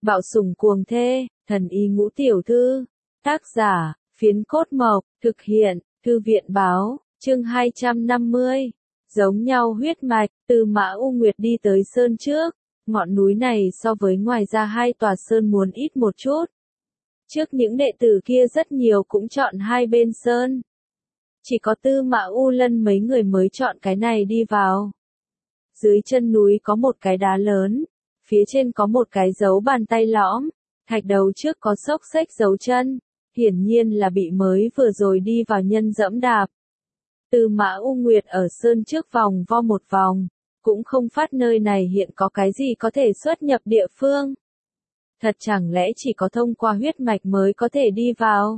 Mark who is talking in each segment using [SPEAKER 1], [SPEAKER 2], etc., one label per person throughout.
[SPEAKER 1] Bạo sủng cuồng thê, thần y ngũ tiểu thư. Tác giả, Phiến Cốt Mộc, thực hiện, Thư viện báo, chương 250. Giống nhau huyết mạch, từ Mã U Nguyệt đi tới sơn trước. Ngọn núi này so với ngoài ra hai tòa sơn muốn ít một chút. Trước những đệ tử kia rất nhiều cũng chọn hai bên sơn. Chỉ có Tư Mã U Lân mấy người mới chọn cái này đi vào. Dưới chân núi có một cái đá lớn, phía trên có một cái dấu bàn tay lõm, thạch đầu trước có xốc xếch dấu chân, hiển nhiên là bị mới vừa rồi đi vào nhân dẫm đạp. Tư Mã U Nguyệt ở sơn trước vòng vo một vòng, cũng không phát nơi này hiện có cái gì có thể xuất nhập địa phương. Thật chẳng lẽ chỉ có thông qua huyết mạch mới có thể đi vào?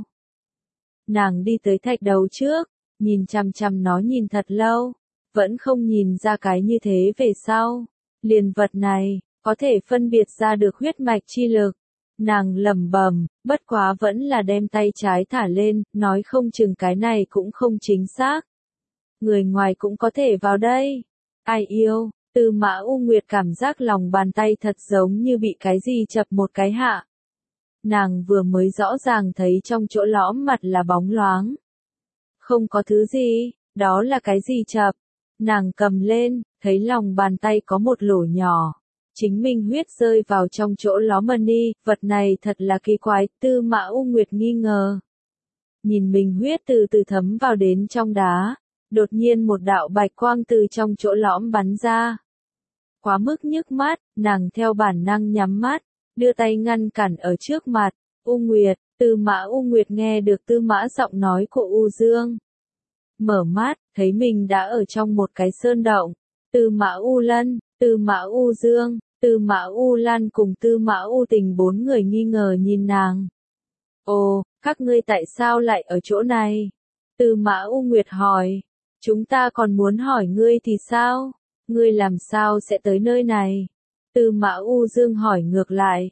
[SPEAKER 1] Nàng đi tới thạch đầu trước, nhìn chằm chằm nó nhìn thật lâu, vẫn không nhìn ra cái như thế về sau. Liền vật này, có thể phân biệt ra được huyết mạch chi lực. Nàng lẩm bẩm, bất quá vẫn là đem tay trái thả lên, nói không chừng cái này cũng không chính xác. Người ngoài cũng có thể vào đây. Ai yêu, Tư Mã U Nguyệt cảm giác lòng bàn tay thật giống như bị cái gì chập một cái hạ. Nàng vừa mới rõ ràng thấy trong chỗ lõm mặt là bóng loáng. Không có thứ gì, đó là cái gì chập. Nàng cầm lên, thấy lòng bàn tay có một lỗ nhỏ. Chính mình huyết rơi vào trong chỗ lõm đi, vật này thật là kỳ quái, Tư Mã U Nguyệt nghi ngờ. Nhìn mình huyết từ từ thấm vào đến trong đá, đột nhiên một đạo bạch quang từ trong chỗ lõm bắn ra. Quá mức nhức mắt, nàng theo bản năng nhắm mắt, đưa tay ngăn cản ở trước mặt. U Nguyệt, Tư Mã U Nguyệt nghe được Tư Mã giọng nói của U Dương. Mở mắt, thấy mình đã ở trong một cái sơn động. Tư Mã U Lân, Tư Mã U Dương, Tư Mã U Lan cùng Tư Mã U Tình bốn người nghi ngờ nhìn nàng. Ồ, các ngươi tại sao lại ở chỗ này? Tư Mã U Nguyệt hỏi. Chúng ta còn muốn hỏi ngươi thì sao? Ngươi làm sao sẽ tới nơi này? Tư Mã U Dương hỏi ngược lại.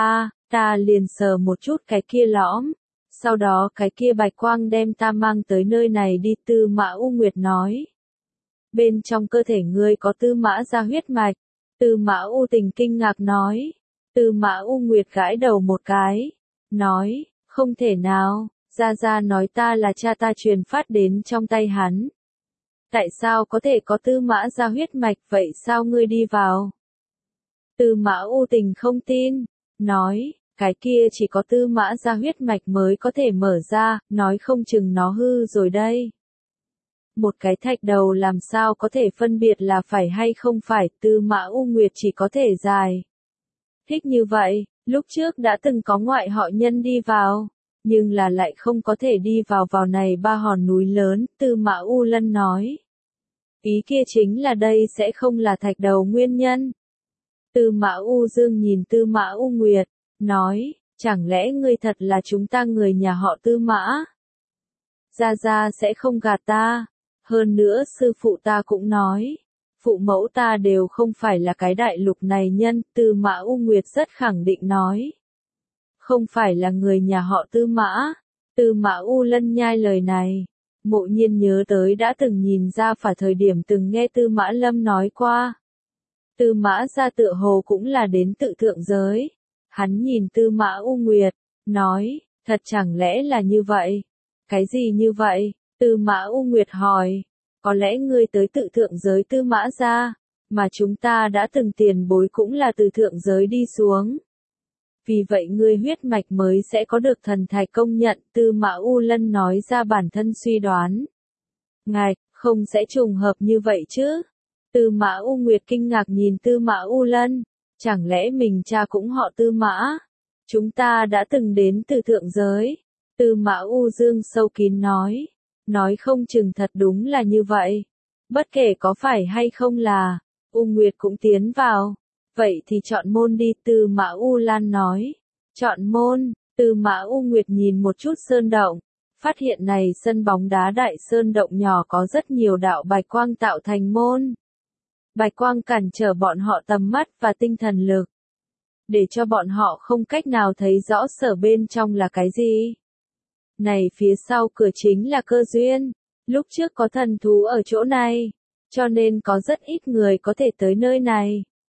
[SPEAKER 1] Ta liền sờ một chút cái kia lõm. Sau đó cái kia bạch quang đem ta mang tới nơi này đi, Tư Mã U Nguyệt nói. Bên trong cơ thể ngươi có Tư Mã gia huyết mạch. Tư Mã U Tình kinh ngạc nói. Tư Mã U Nguyệt gãi đầu một cái. Nói, không thể nào, Gia nói ta là cha ta truyền phát đến trong tay hắn. Tại sao có thể có Tư Mã gia huyết mạch, vậy sao ngươi đi vào? Tư Mã U Tình không tin, nói, cái kia chỉ có Tư Mã gia huyết mạch mới có thể mở ra, nói không chừng nó hư rồi đây. Một cái thạch đầu làm sao có thể phân biệt là phải hay không phải, Tư Mã U Nguyệt chỉ có thể dài. Thích như vậy, lúc trước đã từng có ngoại họ nhân đi vào, nhưng là lại không có thể đi vào này ba hòn núi lớn, Tư Mã U Lân nói. Ý kia chính là đây sẽ không là thạch đầu nguyên nhân. Tư Mã U Dương nhìn Tư Mã U Nguyệt, nói, chẳng lẽ ngươi thật là chúng ta người nhà họ Tư Mã? Gia sẽ không gạt ta. Hơn nữa sư phụ ta cũng nói, phụ mẫu ta đều không phải là cái đại lục này nhân, Tư Mã U Nguyệt rất khẳng định nói. Không phải là người nhà họ Tư Mã. Tư Mã U Lân nhai lời này. Mộ Nhiên nhớ tới đã từng nhìn ra phải thời điểm từng nghe Tư Mã Lâm nói qua. Tư Mã gia tựa hồ cũng là đến tự thượng giới. Hắn nhìn Tư Mã U Nguyệt, nói, thật chẳng lẽ là như vậy? Cái gì như vậy? Tư Mã U Nguyệt hỏi, có lẽ ngươi tới tự thượng giới Tư Mã gia, mà chúng ta đã từng tiền bối cũng là từ thượng giới đi xuống. Vì vậy ngươi huyết mạch mới sẽ có được thần thạch công nhận, Tư Mã U Lân nói ra bản thân suy đoán. Ngài, không sẽ trùng hợp như vậy chứ? Tư Mã U Nguyệt kinh ngạc nhìn Tư Mã U Lân, chẳng lẽ mình cha cũng họ Tư Mã? Chúng ta đã từng đến từ thượng giới. Tư Mã U Dương sâu kín nói không chừng thật đúng là như vậy. Bất kể có phải hay không là, U Nguyệt cũng tiến vào. Vậy thì chọn môn đi, Tư Mã U Lan nói. Chọn môn, Tư Mã U Nguyệt nhìn một chút sơn động, phát hiện này sân bóng đá đại sơn động nhỏ có rất nhiều đạo bạch quang tạo thành môn. Bạch quang cản trở bọn họ tầm mắt và tinh thần lực, để cho bọn họ không cách nào thấy rõ sở bên trong là cái gì. Này phía sau cửa chính là cơ duyên, lúc trước có thần thú ở chỗ này, cho nên có rất ít người có thể tới nơi này.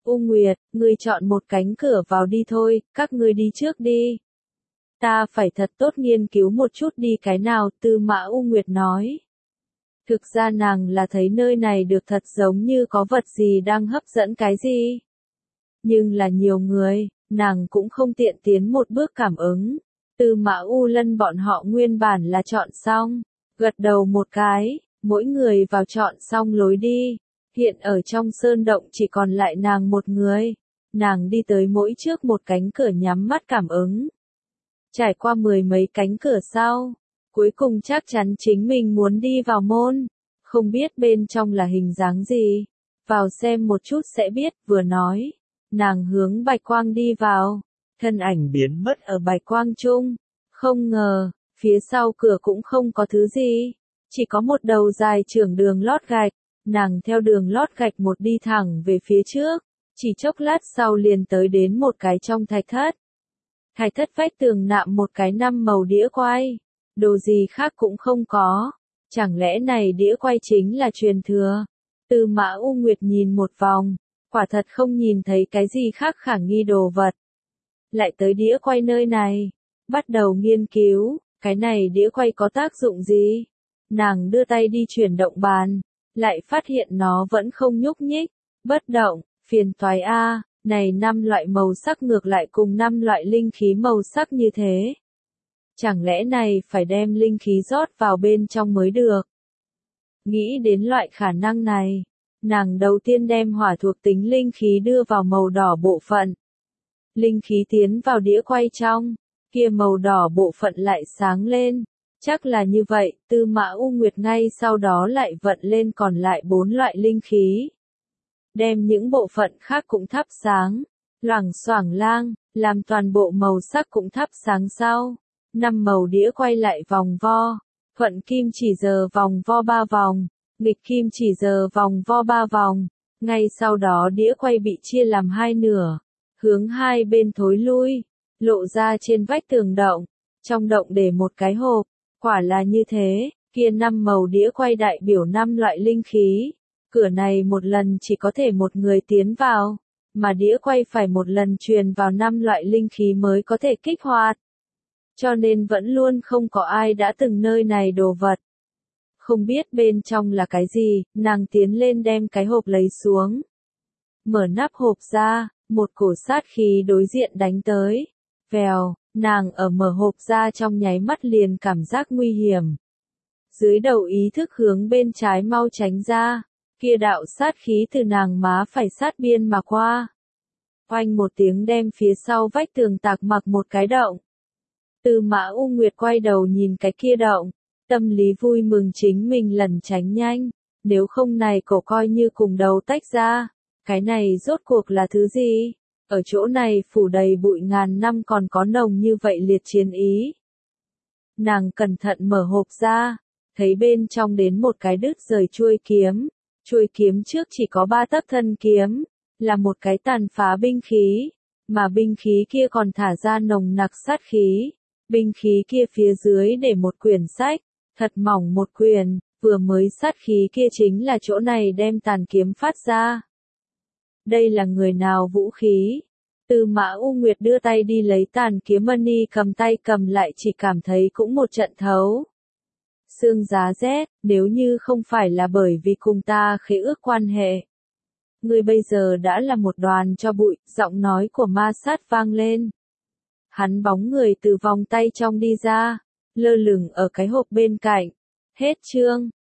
[SPEAKER 1] U Nguyệt, ngươi chọn một cánh cửa vào đi thôi, các ngươi đi trước đi. Ta phải thật tốt nghiên cứu một chút đi cái nào, Tư Mã U Nguyệt nói. Thực ra nàng là thấy nơi này được thật giống như có vật gì đang hấp dẫn cái gì. Nhưng là nhiều người, nàng cũng không tiện tiến một bước cảm ứng. Tư Mã U Lân bọn họ nguyên bản là chọn xong, gật đầu một cái, mỗi người vào chọn xong lối đi. Hiện ở trong sơn động chỉ còn lại nàng một người. Nàng đi tới mỗi trước một cánh cửa nhắm mắt cảm ứng. Trải qua 10 mấy cánh cửa sau, cuối cùng chắc chắn chính mình muốn đi vào môn. Không biết bên trong là hình dáng gì. Vào xem một chút sẽ biết, vừa nói. Nàng hướng bạch quang đi vào. Thân ảnh biến mất ở bạch quang trung. Không ngờ, phía sau cửa cũng không có thứ gì. Chỉ có một đầu dài trưởng đường lót gạch. Nàng theo đường lót gạch một đi thẳng về phía trước. Chỉ chốc lát sau liền tới đến một cái trong thạch thất. Thạch thất vách tường nạm một cái 5 màu đĩa quay. Đồ gì khác cũng không có. Chẳng lẽ này đĩa quay chính là truyền thừa? Tư Mã U Nguyệt nhìn một vòng. Quả thật không nhìn thấy cái gì khác khả nghi đồ vật. Lại tới đĩa quay nơi này. Bắt đầu nghiên cứu. Cái này đĩa quay có tác dụng gì? Nàng đưa tay đi chuyển động bàn. Lại phát hiện nó vẫn không nhúc nhích. Bất động. Phiền toái a. Này 5 loại màu sắc ngược lại cùng 5 loại linh khí màu sắc như thế. Chẳng lẽ này phải đem linh khí rót vào bên trong mới được? Nghĩ đến loại khả năng này, nàng đầu tiên đem hỏa thuộc tính linh khí đưa vào màu đỏ bộ phận. Linh khí tiến vào đĩa quay trong, kia màu đỏ bộ phận lại sáng lên. Chắc là như vậy, Tư Mã U Nguyệt ngay sau đó lại vận lên còn lại 4 loại linh khí. Đem những bộ phận khác cũng thắp sáng, loảng xoảng lang, làm toàn bộ màu sắc cũng thắp sáng sau. 5 màu đĩa quay lại vòng vo, thuận kim chỉ giờ vòng vo 3 vòng, nghịch kim chỉ giờ vòng vo 3 vòng. Ngay sau đó đĩa quay bị chia làm 2 nửa, hướng hai bên thối lui, lộ ra trên vách tường động. Trong động để một cái hộp, quả là như thế, kia 5 màu đĩa quay đại biểu 5 loại linh khí. Cửa này một lần chỉ có thể một người tiến vào, mà đĩa quay phải một lần truyền vào 5 loại linh khí mới có thể kích hoạt. Cho nên vẫn luôn không có ai đã từng nơi này đồ vật. Không biết bên trong là cái gì, nàng tiến lên đem cái hộp lấy xuống. Mở nắp hộp ra, một cổ sát khí đối diện đánh tới. Vèo, nàng ở mở hộp ra trong nháy mắt liền cảm giác nguy hiểm. Dưới đầu ý thức hướng bên trái mau tránh ra. Kia đạo sát khí từ nàng má phải sát biên mà qua. Oanh một tiếng đem phía sau vách tường tạc mặc một cái động. Tư Mã U Nguyệt quay đầu nhìn cái kia động. Tâm lý vui mừng chính mình lần tránh nhanh. Nếu không này cổ coi như cùng đầu tách ra. Cái này rốt cuộc là thứ gì? Ở chỗ này phủ đầy bụi ngàn năm còn có nồng như vậy liệt chiến ý. Nàng cẩn thận mở hộp ra. Thấy bên trong đến một cái đứt rời chuôi kiếm. Chuôi kiếm trước chỉ có 3 tấc thân kiếm, là một cái tàn phá binh khí, mà binh khí kia còn thả ra nồng nặc sát khí. Binh khí kia phía dưới để một quyển sách, thật mỏng một quyển, vừa mới sát khí kia chính là chỗ này đem tàn kiếm phát ra. Đây là người nào vũ khí? Tư Mã U Nguyệt đưa tay đi lấy tàn kiếm mani cầm tay cầm lại chỉ cảm thấy cũng một trận thấu. Xương giá rét, nếu như không phải là bởi vì cùng ta khế ước quan hệ. Ngươi bây giờ đã là một đoàn cho bụi, giọng nói của ma sát vang lên. Hắn bóng người từ vòng tay trong đi ra, lơ lửng ở cái hộp bên cạnh. Hết chương.